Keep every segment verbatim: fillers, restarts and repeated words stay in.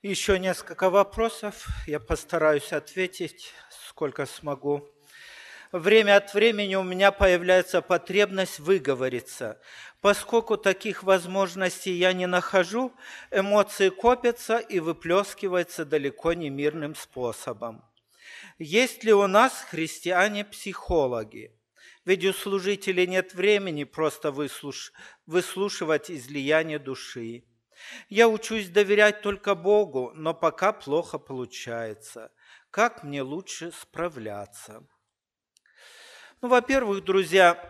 Еще несколько вопросов. Я постараюсь ответить, сколько смогу. Время от времени у меня появляется потребность выговориться. Поскольку таких возможностей я не нахожу, эмоции копятся и выплескиваются далеко не мирным способом. Есть ли у нас христиане-психологи? Ведь у служителей нет времени просто выслуш... выслушивать излияние души. Я учусь доверять только Богу, но пока плохо получается. Как мне лучше справляться? Ну, во-первых, друзья,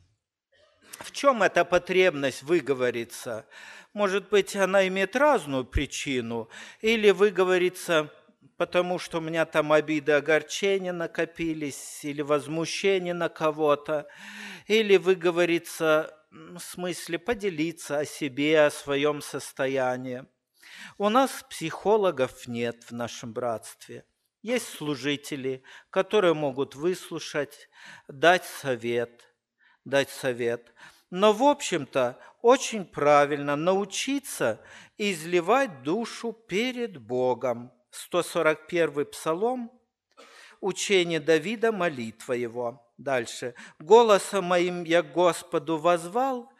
в чем эта потребность выговориться? Может быть, она имеет разную причину, или выговориться, потому что у меня там обиды, огорчения накопились, или возмущение на кого-то, или выговориться в смысле поделиться о себе, о своем состоянии. У нас психологов нет в нашем братстве. Есть служители, которые могут выслушать, дать совет, дать совет. Но, в общем-то, очень правильно научиться изливать душу перед Богом. сто сорок первый Псалом, учение Давида, молитва его. Дальше. «Голосом моим я к Господу возвал,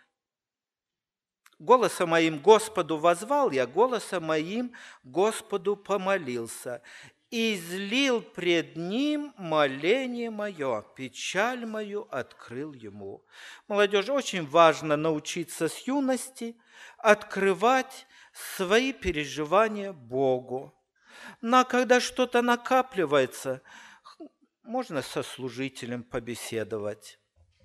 Голосом моим Господу возвал я, голосом моим Господу помолился. Излил пред Ним моление мое, печаль мою открыл Ему». Молодежь, очень важно научиться с юности открывать свои переживания Богу. Но когда что-то накапливается, можно со служителем побеседовать.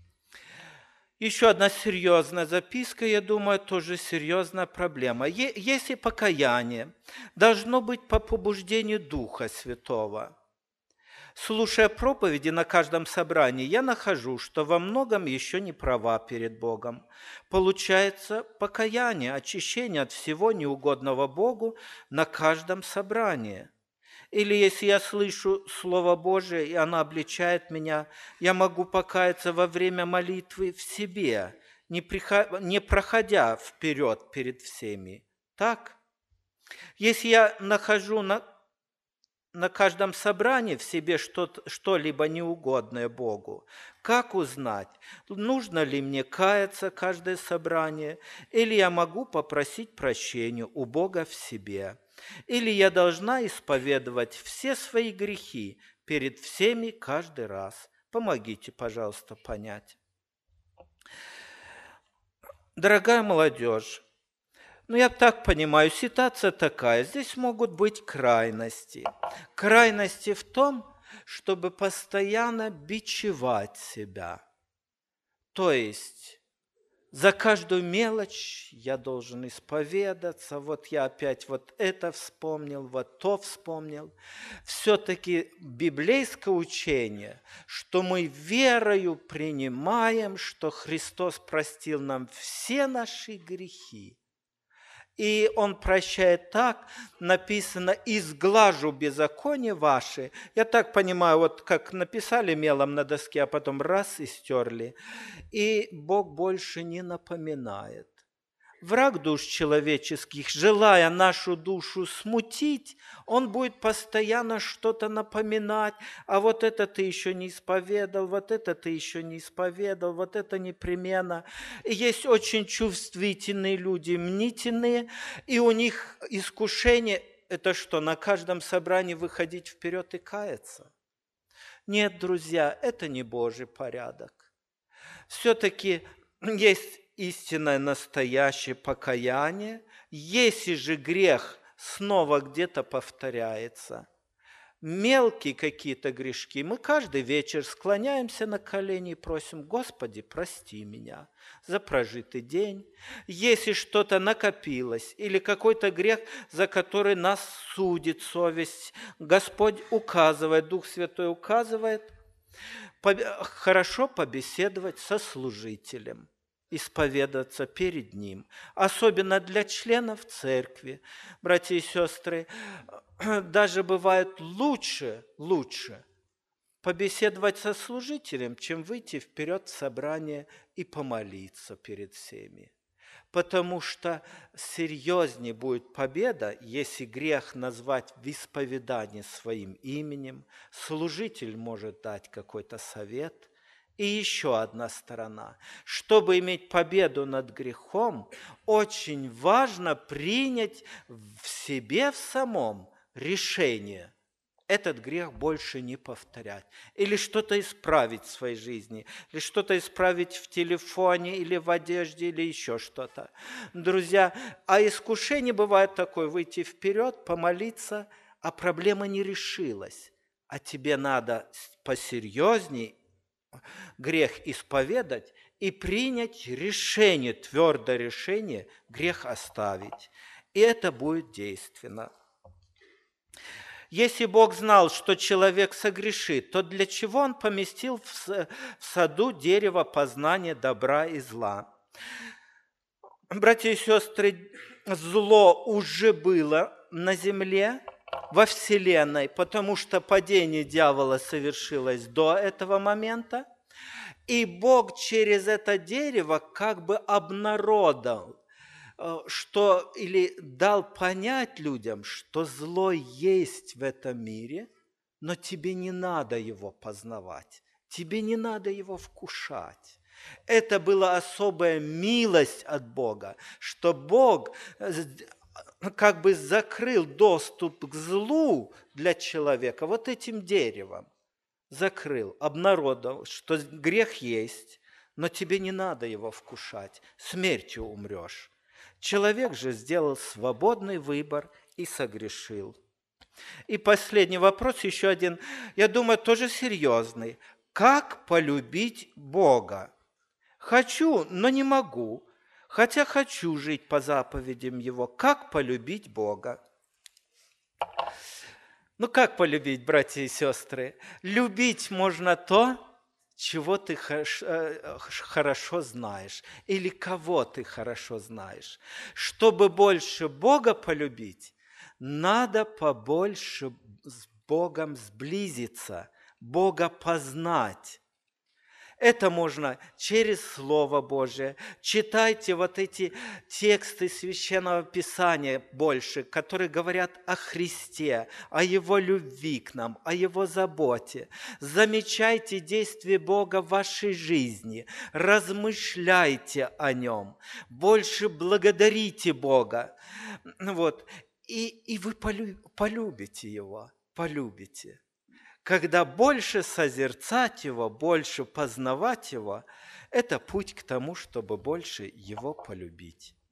Еще одна серьезная записка, я думаю, тоже серьезная проблема. Если покаяние должно быть по побуждению Духа Святого, слушая проповеди на каждом собрании, я нахожу, что во многом еще не права перед Богом. Получается покаяние, очищение от всего неугодного Богу на каждом собрании. Или если я слышу Слово Божие, и оно обличает меня, я могу покаяться во время молитвы в себе, не, приход... не проходя вперед перед всеми. Так? Если я нахожу на, на каждом собрании в себе что-то, что-либо неугодное Богу, как узнать, нужно ли мне каяться каждое собрание, или я могу попросить прощения у Бога в себе? Или я должна исповедовать все свои грехи перед всеми каждый раз? Помогите, пожалуйста, понять. Дорогая молодежь, ну я так понимаю, ситуация такая. Здесь могут быть крайности. Крайности в том, чтобы постоянно бичевать себя. То есть за каждую мелочь я должен исповедаться, вот я опять вот это вспомнил, вот то вспомнил. Все-таки библейское учение, что мы верою принимаем, что Христос простил нам все наши грехи. И Он прощает так, написано, «изглажу беззаконие ваши». Я так понимаю, вот как написали мелом на доске, а потом раз и стерли. И Бог больше не напоминает. Враг душ человеческих, желая нашу душу смутить, он будет постоянно что-то напоминать. А вот это ты еще не исповедал, вот это ты еще не исповедал, вот это непременно. И есть очень чувствительные люди, мнительные, и у них искушение – это что, на каждом собрании выходить вперед и каяться? Нет, друзья, это не Божий порядок. Все-таки есть истинное настоящее покаяние, если же грех снова где-то повторяется, мелкие какие-то грешки, мы каждый вечер склоняемся на колени и просим: «Господи, прости меня за прожитый день». Если что-то накопилось или какой-то грех, за который нас судит совесть, Господь указывает, Дух Святой указывает, хорошо побеседовать со служителем, исповедаться перед ним. Особенно для членов церкви, братья и сестры, даже бывает лучше, лучше побеседовать со служителем, чем выйти вперед в собрание и помолиться перед всеми. потому что серьезнее будет победа, если грех назвать в исповедании своим именем, служитель может дать какой-то совет. И еще одна сторона. Чтобы иметь победу над грехом, очень важно принять в себе в самом решение этот грех больше не повторять. Или что-то исправить в своей жизни, или что-то исправить в телефоне, или в одежде, или еще что-то. Друзья, а искушение бывает такое: выйти вперед, помолиться, а проблема не решилась. А тебе надо посерьезней грех исповедать и принять решение, твердое решение грех оставить. И это будет действенно. Если Бог знал, что человек согрешит, то для чего Он поместил в саду дерево познания добра и зла? Братья и сестры, зло уже было на земле, во Вселенной, потому что падение дьявола совершилось до этого момента, и Бог через это дерево как бы обнародовал, что, или дал понять людям, что зло есть в этом мире, но тебе не надо его познавать, тебе не надо его вкушать. Это была особая милость от Бога, что Бог как бы закрыл доступ к злу для человека вот этим деревом. Закрыл, обнародовал, что грех есть, но тебе не надо его вкушать, смертью умрешь. Человек же сделал свободный выбор и согрешил. И последний вопрос, еще один, я думаю, тоже серьезный. Как полюбить Бога? Хочу, но не могу, хотя хочу жить по заповедям Его. Как полюбить Бога? Ну, как полюбить, братья и сестры? Любить можно то, чего ты хорошо знаешь, или кого ты хорошо знаешь. Чтобы больше Бога полюбить, надо побольше с Богом сблизиться, Бога познать. Это можно через Слово Божие. Читайте вот эти тексты Священного Писания больше, которые говорят о Христе, о Его любви к нам, о Его заботе. Замечайте действия Бога в вашей жизни, размышляйте о Нем, больше благодарите Бога. Вот. И, и вы полюбите Его, полюбите. Когда больше созерцать Его, больше познавать Его, это путь к тому, чтобы больше Его полюбить.